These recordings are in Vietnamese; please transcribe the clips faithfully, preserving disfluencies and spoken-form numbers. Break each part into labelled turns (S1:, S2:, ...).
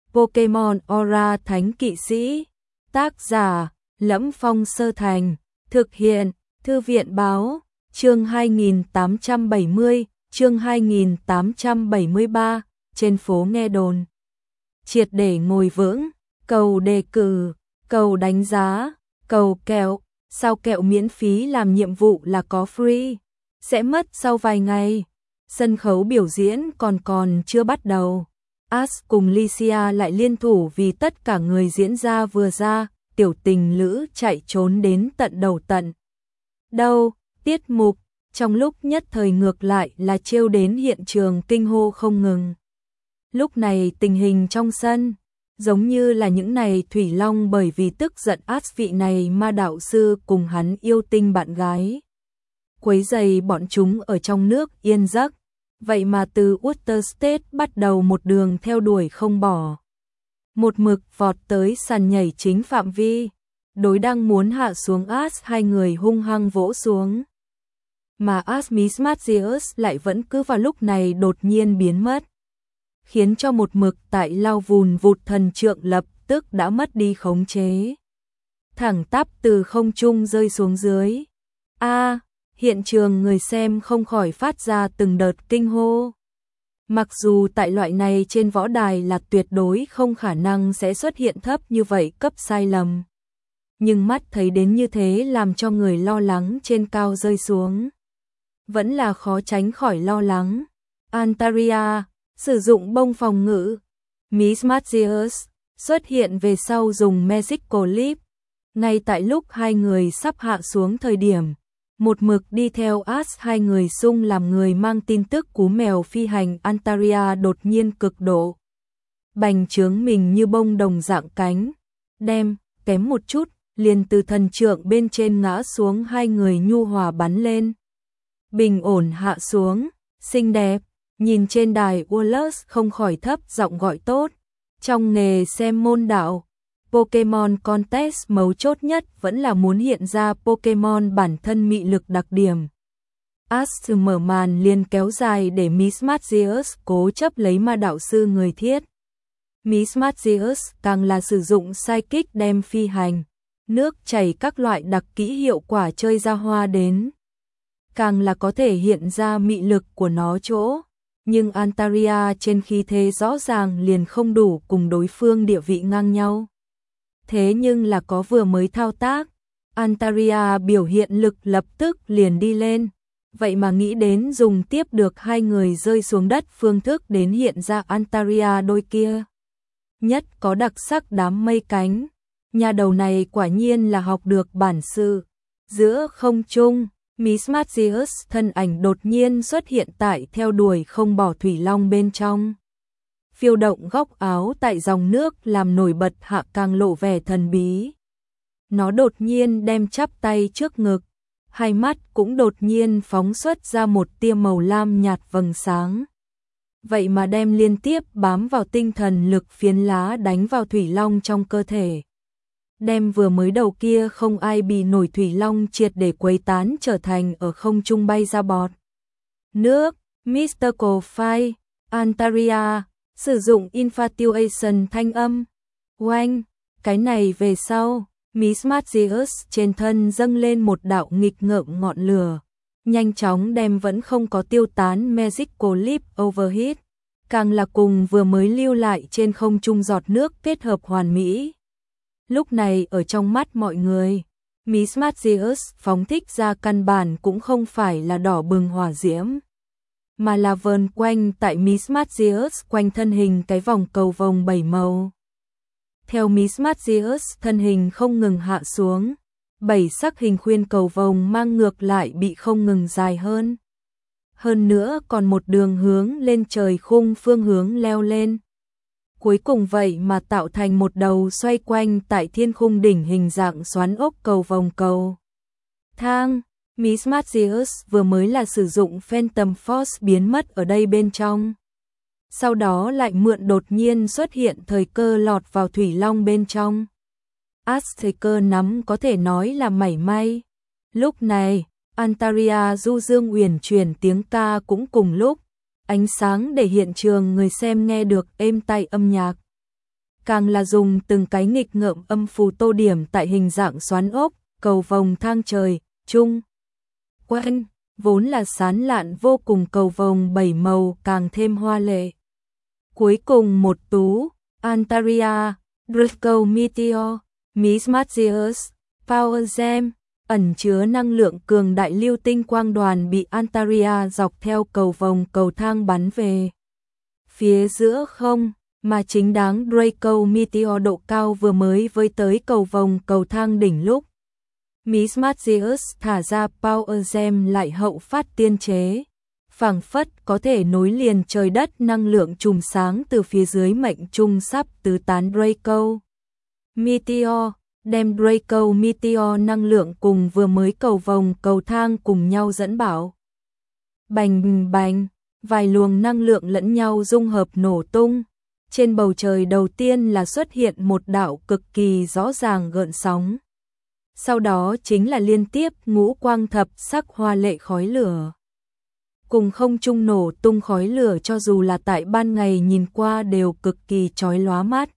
S1: Pokemon Aura Thánh Kỵ Sĩ. Tác giả: Lẫm Phong Sơ Thành. Thực hiện: Thư viện Báo. Chương hai nghìn tám trăm bảy mươi, chương hai nghìn tám trăm bảy mươi ba, trên phố nghe đồn. Triệt để ngồi vững, cầu đề cử, cầu đánh giá, cầu kẹo, sao kẹo miễn phí làm nhiệm vụ là có free, sẽ mất sau vài ngày. Sân khấu biểu diễn còn còn chưa bắt đầu. Ash cùng Lycia lại liên thủ vì tất cả người diễn ra vừa ra, tiểu tình lữ chạy trốn đến tận đầu tận. Đâu, tiết mục, trong lúc nhất thời ngược lại là trêu đến hiện trường kinh hô không ngừng. Lúc này tình hình trong sân, giống như là những này Thủy Long bởi vì tức giận Ash vị này ma đạo sư cùng hắn yêu tinh bạn gái. Quấy giày bọn chúng ở trong nước yên giấc. Vậy mà từ Water State bắt đầu một đường theo đuổi không bỏ. Một mực vọt tới sàn nhảy chính phạm vi. Đối đang muốn hạ xuống Ash, hai người hung hăng vỗ xuống. Mà Ash Mismagius lại vẫn cứ vào lúc này đột nhiên biến mất. Khiến cho một mực tại lao vùn vụt thần trượng lập tức đã mất đi khống chế. Thẳng tắp từ không trung rơi xuống dưới. A Hiện trường người xem không khỏi phát ra từng đợt kinh hô. Mặc dù tại loại này trên võ đài là tuyệt đối không khả năng sẽ xuất hiện thấp như vậy cấp sai lầm. Nhưng mắt thấy đến như thế làm cho người lo lắng trên cao rơi xuống. Vẫn là khó tránh khỏi lo lắng. Antaria, sử dụng bông phòng ngự. Mismagius, xuất hiện về sau dùng Magical Leap. Ngay tại lúc hai người sắp hạ xuống thời điểm. Một mực đi theo Ash, hai người xung làm người mang tin tức cú mèo phi hành Antaria đột nhiên cực độ. Bành trướng mình như bông đồng dạng cánh. Đem, kém một chút, liền từ thần trượng bên trên ngã xuống, hai người nhu hòa bắn lên. Bình ổn hạ xuống, xinh đẹp, nhìn trên đài Wallace không khỏi thấp giọng gọi tốt. Trong nghề xem môn đạo, Pokemon Contest mấu chốt nhất vẫn là muốn hiện ra Pokemon bản thân mị lực đặc điểm. Ash mở màn liền kéo dài để Mismagius cố chấp lấy ma đạo sư người thiết. Mismagius càng là sử dụng Psychic đem phi hành, nước chảy các loại đặc kỹ hiệu quả chơi ra hoa đến. Càng là có thể hiện ra mị lực của nó chỗ. Nhưng Antaria trên khí thế rõ ràng liền không đủ cùng đối phương địa vị ngang nhau. Thế nhưng là có vừa mới thao tác, Antaria biểu hiện lực lập tức liền đi lên. Vậy mà nghĩ đến dùng tiếp được hai người rơi xuống đất phương thức đến hiện ra Antaria đôi kia. Nhất có đặc sắc đám mây cánh. Nhà đầu này quả nhiên là học được bản sự. Giữa không trung, Mismagius thân ảnh đột nhiên xuất hiện tại theo đuổi không bỏ Thủy Long bên trong. Phiêu động góc áo tại dòng nước làm nổi bật hạ càng lộ vẻ thần bí. Nó đột nhiên đem chắp tay trước ngực, hai mắt cũng đột nhiên phóng xuất ra một tia màu lam nhạt vầng sáng. Vậy mà đem liên tiếp bám vào tinh thần lực phiến lá đánh vào Thủy Long trong cơ thể. Đem vừa mới đầu kia không ai bị nổi Thủy Long triệt để quấy tán trở thành ở không trung bay ra bọt. Nước, Mystical Fire, Antaria. Sử dụng Infatuation thanh âm. Oanh, cái này về sau, Mismagius trên thân dâng lên một đạo nghịch ngợm ngọn lửa. Nhanh chóng đem vẫn không có tiêu tán Magical Leap Overheat. Càng là cùng vừa mới lưu lại trên không trung giọt nước kết hợp hoàn mỹ. Lúc này ở trong mắt mọi người, Mismagius phóng thích ra căn bản cũng không phải là đỏ bừng hỏa diễm. Mà là vờn quanh tại Mismagius quanh thân hình cái vòng cầu vồng bảy màu. Theo Mismagius thân hình không ngừng hạ xuống, bảy sắc hình khuyên cầu vồng mang ngược lại bị không ngừng dài hơn. Hơn nữa còn một đường hướng lên trời khung phương hướng leo lên. Cuối cùng vậy mà tạo thành một đầu xoay quanh tại thiên khung đỉnh hình dạng xoắn ốc cầu vồng cầu. Thang. Mismagius vừa mới là sử dụng Phantom Force biến mất ở đây bên trong. Sau đó lại mượn đột nhiên xuất hiện thời cơ lọt vào Thủy Long bên trong. Ash thời cơ nắm có thể nói là mảy may. Lúc này, Antaria du dương uyển chuyển tiếng ca cũng cùng lúc. Ánh sáng để hiện trường người xem nghe được êm tai âm nhạc. càng là dùng từng cái nghịch ngợm âm phù tô điểm tại hình dạng xoắn ốc, cầu vồng thang trời, trung. Quanh, vốn là sán lạn vô cùng cầu vồng bảy màu càng thêm hoa lệ. Cuối cùng một tú, Antaria, Draco Meteor, Mismagius, Power Gem, ẩn chứa năng lượng cường đại lưu tinh quang đoàn bị Antaria dọc theo cầu vồng cầu thang bắn về. Phía giữa không, mà chính đáng Draco Meteor độ cao vừa mới với tới cầu vồng cầu thang đỉnh lúc. Mismagius thả ra Power Gem lại hậu phát tiên chế, phảng phất có thể nối liền trời đất năng lượng chùm sáng từ phía dưới mệnh trung sắp tứ tán Draco Meteor, đem Draco Meteor năng lượng cùng vừa mới cầu vồng cầu thang cùng nhau dẫn bảo. Bành bành, vài luồng năng lượng lẫn nhau dung hợp nổ tung. Trên bầu trời đầu tiên là xuất hiện một đạo cực kỳ rõ ràng gợn sóng. Sau đó chính là liên tiếp ngũ quang thập sắc hoa lệ khói lửa. Cùng không trung nổ tung khói lửa cho dù là tại ban ngày nhìn qua đều cực kỳ chói lóa mắt.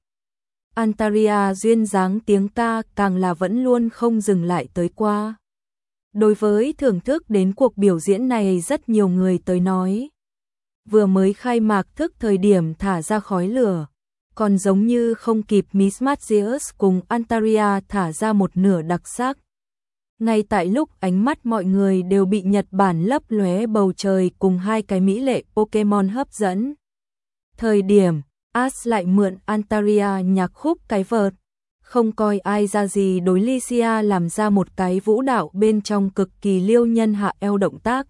S1: Antaria duyên dáng tiếng ca càng là vẫn luôn không dừng lại tới qua. Đối với thưởng thức đến cuộc biểu diễn này rất nhiều người tới nói. Vừa mới khai mạc thức thời điểm thả ra khói lửa, còn giống như không kịp Mismagius cùng Antaria thả ra một nửa đặc sắc. Ngay tại lúc ánh mắt mọi người đều bị Nhật Bản lấp lóe bầu trời cùng hai cái mỹ lệ Pokemon hấp dẫn. Thời điểm, Ash lại mượn Antaria nhạc khúc cái vợt, không coi ai ra gì đối Lycia làm ra một cái vũ đạo bên trong cực kỳ liêu nhân hạ eo động tác.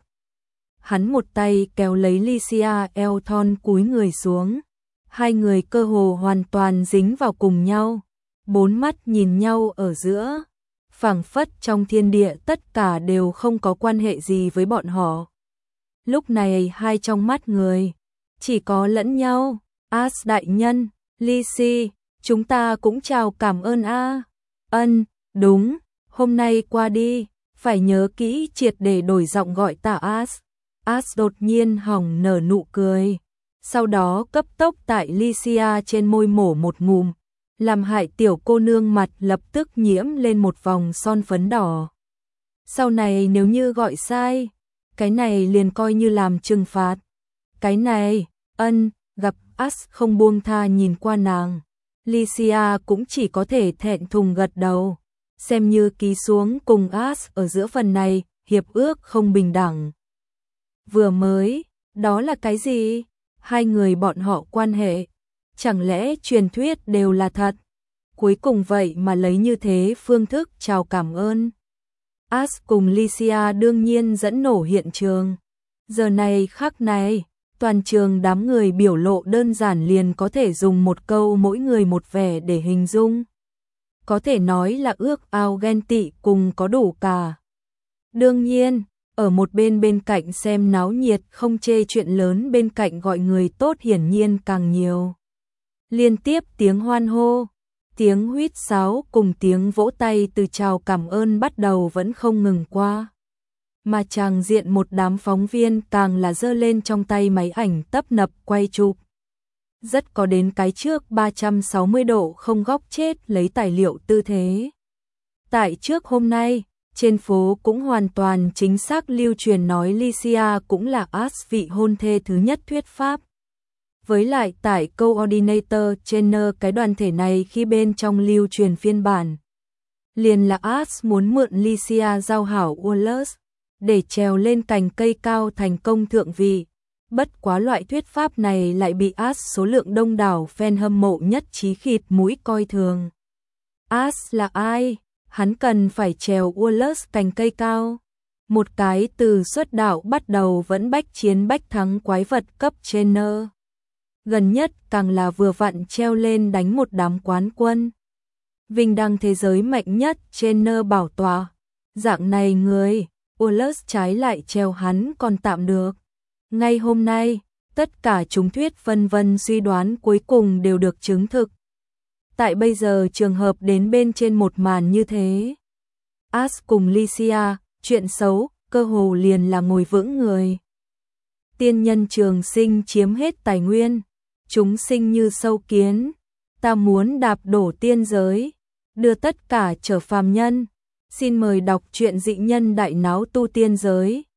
S1: Hắn một tay kéo lấy Lycia eo thon cúi người xuống. Hai người cơ hồ hoàn toàn dính vào cùng nhau. Bốn mắt nhìn nhau ở giữa. Phảng phất trong thiên địa tất cả đều không có quan hệ gì với bọn họ. Lúc này hai trong mắt người. Chỉ có lẫn nhau. Ash đại nhân, Lycia, chúng ta cũng chào cảm ơn a. Ân, đúng, hôm nay qua đi. Phải nhớ kỹ triệt để đổi giọng gọi ta Ash. Ash đột nhiên hỏng nở nụ cười, sau đó cấp tốc tại Lycia trên môi mổ một ngụm, làm hại tiểu cô nương mặt lập tức nhiễm lên một vòng son phấn đỏ. Sau này nếu như gọi sai, cái này liền coi như làm trừng phạt. Cái này, ân, gặp Ash không buông tha nhìn qua nàng, Lycia cũng chỉ có thể thẹn thùng gật đầu, xem như ký xuống cùng Ash ở giữa phần này, hiệp ước không bình đẳng. Vừa mới, đó là cái gì? Hai người bọn họ quan hệ, chẳng lẽ truyền thuyết đều là thật? Cuối cùng vậy mà lấy như thế phương thức chào cảm ơn. Ash cùng Lycia đương nhiên dẫn nổ hiện trường. Giờ này khắc này, toàn trường đám người biểu lộ đơn giản liền có thể dùng một câu mỗi người một vẻ để hình dung. Có thể nói là ước ao ghen tị cùng có đủ cả. Đương nhiên, ở một bên bên cạnh xem náo nhiệt không chê chuyện lớn bên cạnh gọi người tốt hiển nhiên càng nhiều. Liên tiếp tiếng hoan hô, tiếng huýt sáo cùng tiếng vỗ tay từ chào cảm ơn bắt đầu vẫn không ngừng qua. Mà chàng diện một đám phóng viên càng là giơ lên trong tay máy ảnh tấp nập quay chụp. Rất có đến cái trước ba trăm sáu mươi độ không góc chết lấy tài liệu tư thế. Tại trước hôm nay, trên phố cũng hoàn toàn chính xác lưu truyền nói Lycia cũng là Ash vị hôn thê thứ nhất thuyết pháp. Với lại tại Coordinator Channel cái đoàn thể này khi bên trong lưu truyền phiên bản. Liền là Ash muốn mượn Lycia giao hảo Wallace để trèo lên cành cây cao thành công thượng vị. Bất quá loại thuyết pháp này lại bị Ash số lượng đông đảo fan hâm mộ nhất trí khịt mũi coi thường. Ash là ai? Hắn cần phải trèo Wallace cành cây cao. Một cái từ xuất đạo bắt đầu vẫn bách chiến bách thắng quái vật cấp trainer. Gần nhất càng là vừa vặn treo lên đánh một đám quán quân. Vinh đăng thế giới mạnh nhất trainer bảo tọa. Dạng này người, Wallace trái lại treo hắn còn tạm được. Ngay hôm nay, tất cả chúng thuyết vân vân suy đoán cuối cùng đều được chứng thực. Tại bây giờ trường hợp đến bên trên một màn như thế. Ash cùng Lycia, chuyện xấu, cơ hồ liền là ngồi vững người. Tiên nhân trường sinh chiếm hết tài nguyên, chúng sinh như sâu kiến. ta muốn đạp đổ tiên giới, đưa tất cả trở phàm nhân. Xin mời đọc truyện Dị Nhân Đại Náo Tu Tiên Giới.